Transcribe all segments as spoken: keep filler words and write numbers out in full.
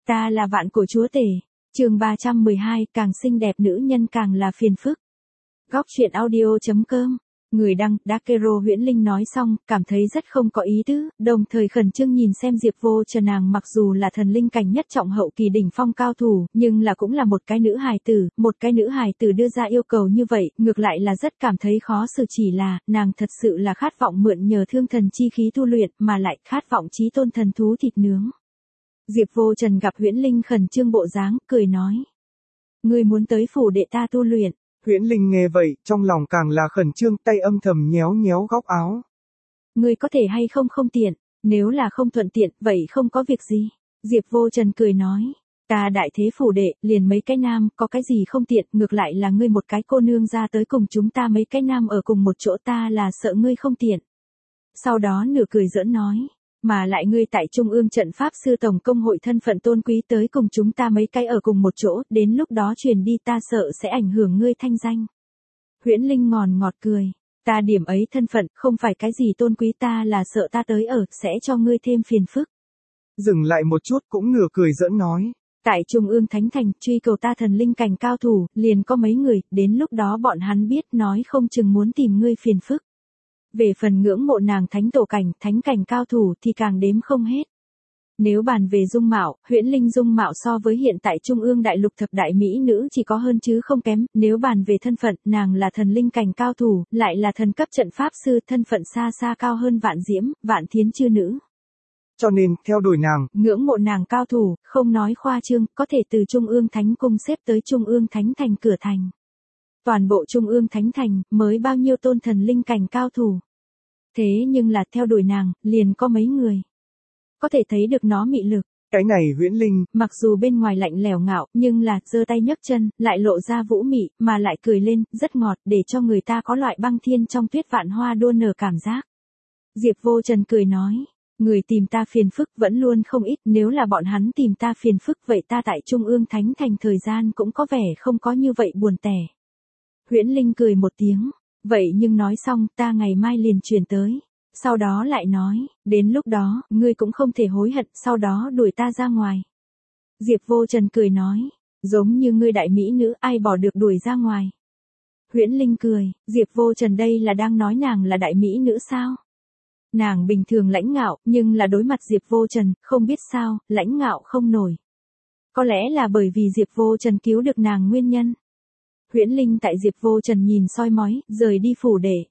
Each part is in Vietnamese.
Ta là vạn cổ chúa tể. Chương ba trăm mười hai, càng xinh đẹp nữ nhân càng là phiền phức. Góc truyện audio chấm com. Người đăng, Dakero Huyễn Linh nói xong, cảm thấy rất không có ý tứ, đồng thời khẩn trương nhìn xem Diệp Vô Trần. Nàng mặc dù là thần linh cảnh nhất trọng hậu kỳ đỉnh phong cao thủ, nhưng là cũng là một cái nữ hài tử, một cái nữ hài tử đưa ra yêu cầu như vậy, ngược lại là rất cảm thấy khó xử, chỉ là, nàng thật sự là khát vọng mượn nhờ thương thần chi khí tu luyện, mà lại khát vọng chí tôn thần thú thịt nướng. Diệp Vô Trần gặp Huyễn Linh khẩn trương bộ dáng, cười nói: "Ngươi muốn tới phủ đệ ta tu luyện?" Huyễn Linh nghe vậy, trong lòng càng là khẩn trương, tay âm thầm nhéo nhéo góc áo. "Ngươi có thể hay không không tiện, nếu là không thuận tiện, vậy không có việc gì." Diệp Vô Trần cười nói: "Ta đại thế phủ đệ, liền mấy cái nam, có cái gì không tiện, ngược lại là ngươi một cái cô nương ra tới cùng chúng ta mấy cái nam ở cùng một chỗ, ta là sợ ngươi không tiện." Sau đó nửa cười giỡn nói: "Mà lại ngươi tại Trung ương trận pháp sư tổng công hội thân phận tôn quý tới cùng chúng ta mấy cái ở cùng một chỗ, đến lúc đó truyền đi ta sợ sẽ ảnh hưởng ngươi thanh danh." Huyễn Linh ngòn ngọt cười: "Ta điểm ấy thân phận, không phải cái gì tôn quý, ta là sợ ta tới ở, sẽ cho ngươi thêm phiền phức." Dừng lại một chút cũng nửa cười giỡn nói: "Tại Trung ương Thánh Thành, truy cầu ta thần linh cảnh cao thủ, liền có mấy người, đến lúc đó bọn hắn biết nói không chừng muốn tìm ngươi phiền phức. Về phần ngưỡng mộ nàng thánh tổ cảnh, thánh cảnh cao thủ thì càng đếm không hết." Nếu bàn về dung mạo, Huyễn Linh dung mạo so với hiện tại Trung ương đại lục thập đại mỹ nữ chỉ có hơn chứ không kém, nếu bàn về thân phận, nàng là thần linh cảnh cao thủ, lại là thần cấp trận pháp sư, thân phận xa xa cao hơn Vạn Diễm, Vạn Thiến chư nữ. Cho nên, theo đuổi nàng, ngưỡng mộ nàng cao thủ, không nói khoa trương, có thể từ Trung ương Thánh Cung xếp tới Trung ương Thánh Thành cửa thành. Toàn bộ Trung ương Thánh Thành, mới bao nhiêu tôn thần linh cảnh cao thủ. Thế nhưng là theo đuổi nàng, liền có mấy người. Có thể thấy được nó mị lực. Cái này Huyễn Linh, mặc dù bên ngoài lạnh lẽo ngạo, nhưng là, giơ tay nhấc chân, lại lộ ra vũ mị, mà lại cười lên, rất ngọt, để cho người ta có loại băng thiên trong tuyết vạn hoa đua nở cảm giác. Diệp Vô Trần cười nói: "Người tìm ta phiền phức vẫn luôn không ít, nếu là bọn hắn tìm ta phiền phức vậy ta tại Trung ương Thánh Thành thời gian cũng có vẻ không có như vậy buồn tẻ." Huyễn Linh cười một tiếng: "Vậy nhưng nói xong, ta ngày mai liền chuyển tới." Sau đó lại nói: "Đến lúc đó, ngươi cũng không thể hối hận, sau đó đuổi ta ra ngoài." Diệp Vô Trần cười nói: "Giống như ngươi đại mỹ nữ, ai bỏ được đuổi ra ngoài." Huyễn Linh cười: "Diệp Vô Trần đây là đang nói nàng là đại mỹ nữ sao?" Nàng bình thường lãnh ngạo, nhưng là đối mặt Diệp Vô Trần, không biết sao, lãnh ngạo không nổi. Có lẽ là bởi vì Diệp Vô Trần cứu được nàng nguyên nhân. Huyễn Linh tại Diệp Vô Trần nhìn soi mói, rời đi phủ đệ.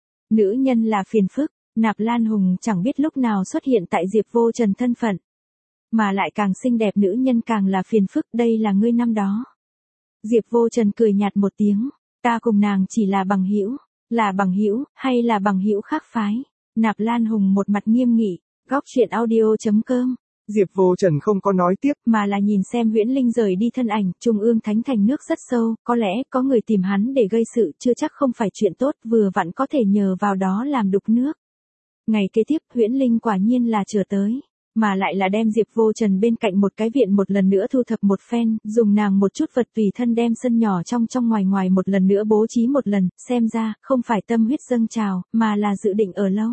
Nữ nhân là phiền phức, Nạp Lan Hùng chẳng biết lúc nào xuất hiện tại Diệp Vô Trần thân phận. Mà lại càng xinh đẹp nữ nhân càng là phiền phức, đây là ngươi năm đó. Diệp Vô Trần cười nhạt một tiếng: "Ta cùng nàng chỉ là bằng hữu." "Là bằng hữu, hay là bằng hữu khác phái?" Nạp Lan Hùng một mặt nghiêm nghị. Góc truyện audio chấm com. Diệp Vô Trần không có nói tiếp, mà là nhìn xem Huyễn Linh rời đi thân ảnh. Trung ương Thánh Thành nước rất sâu, có lẽ có người tìm hắn để gây sự, chưa chắc không phải chuyện tốt, vừa vặn có thể nhờ vào đó làm đục nước. Ngày kế tiếp, Huyễn Linh quả nhiên là chờ tới, mà lại là đem Diệp Vô Trần bên cạnh một cái viện một lần nữa thu thập một phen, dùng nàng một chút vật tùy thân đem sân nhỏ trong trong ngoài ngoài một lần nữa bố trí một lần, xem ra, không phải tâm huyết dâng trào, mà là dự định ở lâu.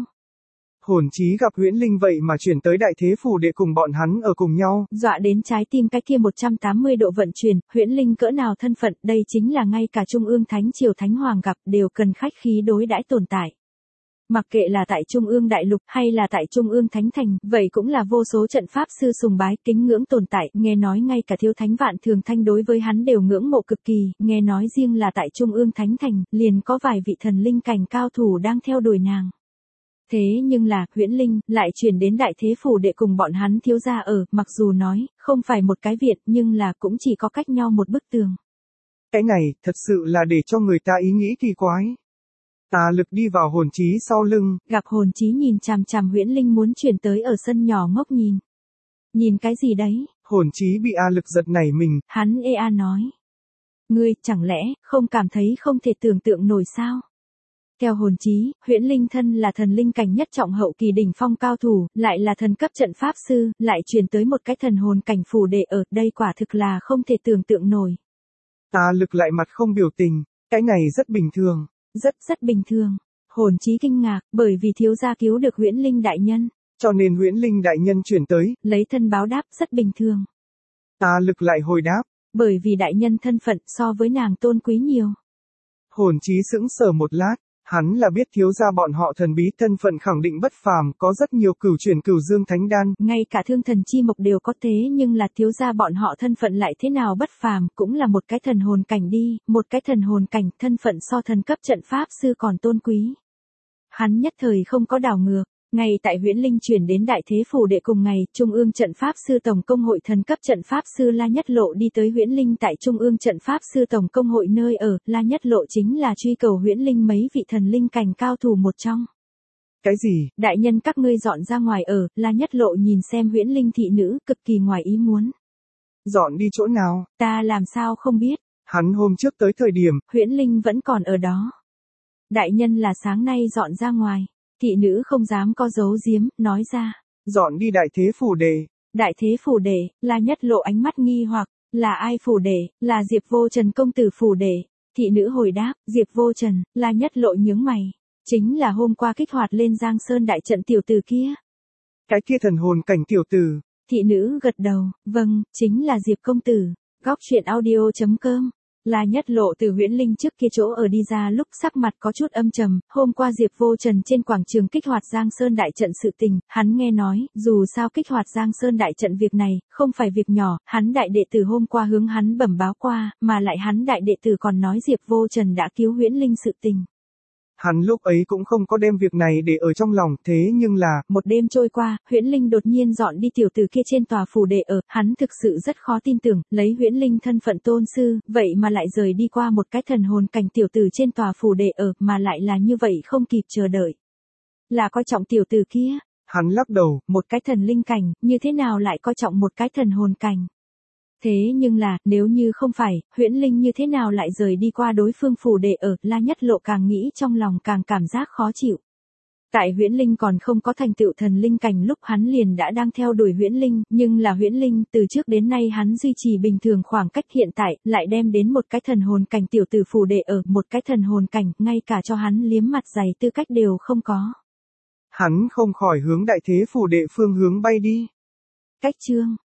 Hồn Chí gặp Huyễn Linh vậy mà chuyển tới đại thế phủ đệ cùng bọn hắn ở cùng nhau, dọa đến trái tim cái kia một trăm tám mươi độ vận chuyển. Huyễn Linh cỡ nào thân phận, đây chính là ngay cả Trung ương Thánh Triều Thánh Hoàng gặp đều cần khách khí đối đãi tồn tại. Mặc kệ là tại Trung ương Đại Lục hay là tại Trung ương Thánh Thành, vậy cũng là vô số trận pháp sư sùng bái, kính ngưỡng tồn tại, nghe nói ngay cả thiếu thánh Vạn Thường Thanh đối với hắn đều ngưỡng mộ cực kỳ, nghe nói riêng là tại Trung ương Thánh Thành, liền có vài vị thần linh cảnh cao thủ đang theo đuổi nàng. Thế nhưng là, Huyễn Linh, lại chuyển đến đại thế phủ đệ cùng bọn hắn thiếu gia ở, mặc dù nói, không phải một cái viện, nhưng là cũng chỉ có cách nhau một bức tường. Cái này, thật sự là để cho người ta ý nghĩ kỳ quái. Tà lực đi vào Hồn Chí sau lưng, gặp Hồn Chí nhìn chằm chằm Huyễn Linh muốn chuyển tới ở sân nhỏ ngốc nhìn. Nhìn cái gì đấy? Hồn Chí bị A lực giật nảy mình. Hắn ê a nói: "Ngươi, chẳng lẽ, không cảm thấy không thể tưởng tượng nổi sao?" Theo Hồn Chí, Huyễn Linh thân là thần linh cảnh nhất trọng hậu kỳ đỉnh phong cao thủ, lại là thần cấp trận pháp sư, lại chuyển tới một cái thần hồn cảnh phủ đệ ở, đây quả thực là không thể tưởng tượng nổi. Tà lực lại mặt không biểu tình, cái này rất bình thường. Rất rất bình thường. Hồn Chí kinh ngạc, bởi vì thiếu gia cứu được Huyễn Linh đại nhân. Cho nên Huyễn Linh đại nhân chuyển tới, lấy thân báo đáp, rất bình thường. Tà Lực lại hồi đáp. Bởi vì đại nhân thân phận so với nàng tôn quý nhiều. Hồn Chí sững sờ một lát, hắn là biết thiếu gia bọn họ thần bí, thân phận khẳng định bất phàm, có rất nhiều cửu chuyển cửu dương thánh đan. Ngay cả Thương Thần Chi Mộc đều có thế, nhưng là thiếu gia bọn họ thân phận lại thế nào bất phàm, cũng là một cái thần hồn cảnh đi, một cái thần hồn cảnh, thân phận so thần cấp trận pháp sư còn tôn quý. Hắn nhất thời không có đảo ngược. Ngay tại Huyễn Linh chuyển đến Đại Thế Phủ Đệ cùng ngày, Trung ương trận pháp sư tổng công hội thần cấp trận pháp sư La Nhất Lộ đi tới Huyễn Linh tại Trung ương trận pháp sư tổng công hội nơi ở, La Nhất Lộ chính là truy cầu Huyễn Linh mấy vị thần linh cảnh cao thủ một trong. Cái gì? Đại nhân các ngươi dọn ra ngoài ở, La Nhất Lộ nhìn xem Huyễn Linh thị nữ, cực kỳ ngoài ý muốn. Dọn đi chỗ nào? Ta làm sao không biết. Hắn hôm trước tới thời điểm, Huyễn Linh vẫn còn ở đó. Đại nhân là sáng nay dọn ra ngoài. Thị nữ không dám có giấu giếm, nói ra. Dọn đi Đại Thế Phủ Đệ. Đại Thế Phủ Đệ, La Nhất Lộ ánh mắt nghi hoặc, là ai phủ đệ, là Diệp Vô Trần công tử phủ đệ. Thị nữ hồi đáp, Diệp Vô Trần, La Nhất Lộ nhướng mày. Chính là hôm qua kích hoạt lên Giang Sơn đại trận tiểu tử kia. Cái kia thần hồn cảnh tiểu tử. Thị nữ gật đầu, vâng, chính là Diệp công tử. Góc truyện audio chấm com. La Nhất Lộ từ Huyễn Linh trước kia chỗ ở đi ra lúc sắc mặt có chút âm trầm, hôm qua Diệp Vô Trần trên quảng trường kích hoạt Giang Sơn đại trận sự tình, hắn nghe nói, dù sao kích hoạt Giang Sơn đại trận việc này, không phải việc nhỏ, hắn đại đệ tử hôm qua hướng hắn bẩm báo qua, mà lại hắn đại đệ tử còn nói Diệp Vô Trần đã cứu Huyễn Linh sự tình. Hắn lúc ấy cũng không có đem việc này để ở trong lòng, thế nhưng là, một đêm trôi qua, Huyễn Linh đột nhiên dọn đi tiểu tử kia trên tòa phủ đệ ở, hắn thực sự rất khó tin tưởng, lấy Huyễn Linh thân phận tôn sư, vậy mà lại rời đi qua một cái thần hồn cảnh tiểu tử trên tòa phủ đệ ở, mà lại là như vậy không kịp chờ đợi. Là coi trọng tiểu tử kia. Hắn lắc đầu, một cái thần linh cảnh, như thế nào lại coi trọng một cái thần hồn cảnh. Thế nhưng là, nếu như không phải, Huyễn Linh như thế nào lại rời đi qua đối phương phủ đệ ở, La Nhất Lộ càng nghĩ trong lòng càng cảm giác khó chịu. Tại Huyễn Linh còn không có thành tựu thần linh cảnh lúc hắn liền đã đang theo đuổi Huyễn Linh, nhưng là Huyễn Linh từ trước đến nay hắn duy trì bình thường khoảng cách hiện tại, lại đem đến một cái thần hồn cảnh tiểu tử phủ đệ ở, một cái thần hồn cảnh, ngay cả cho hắn liếm mặt dày tư cách đều không có. Hắn không khỏi hướng Đại Thế Phủ Đệ phương hướng bay đi. Cách chương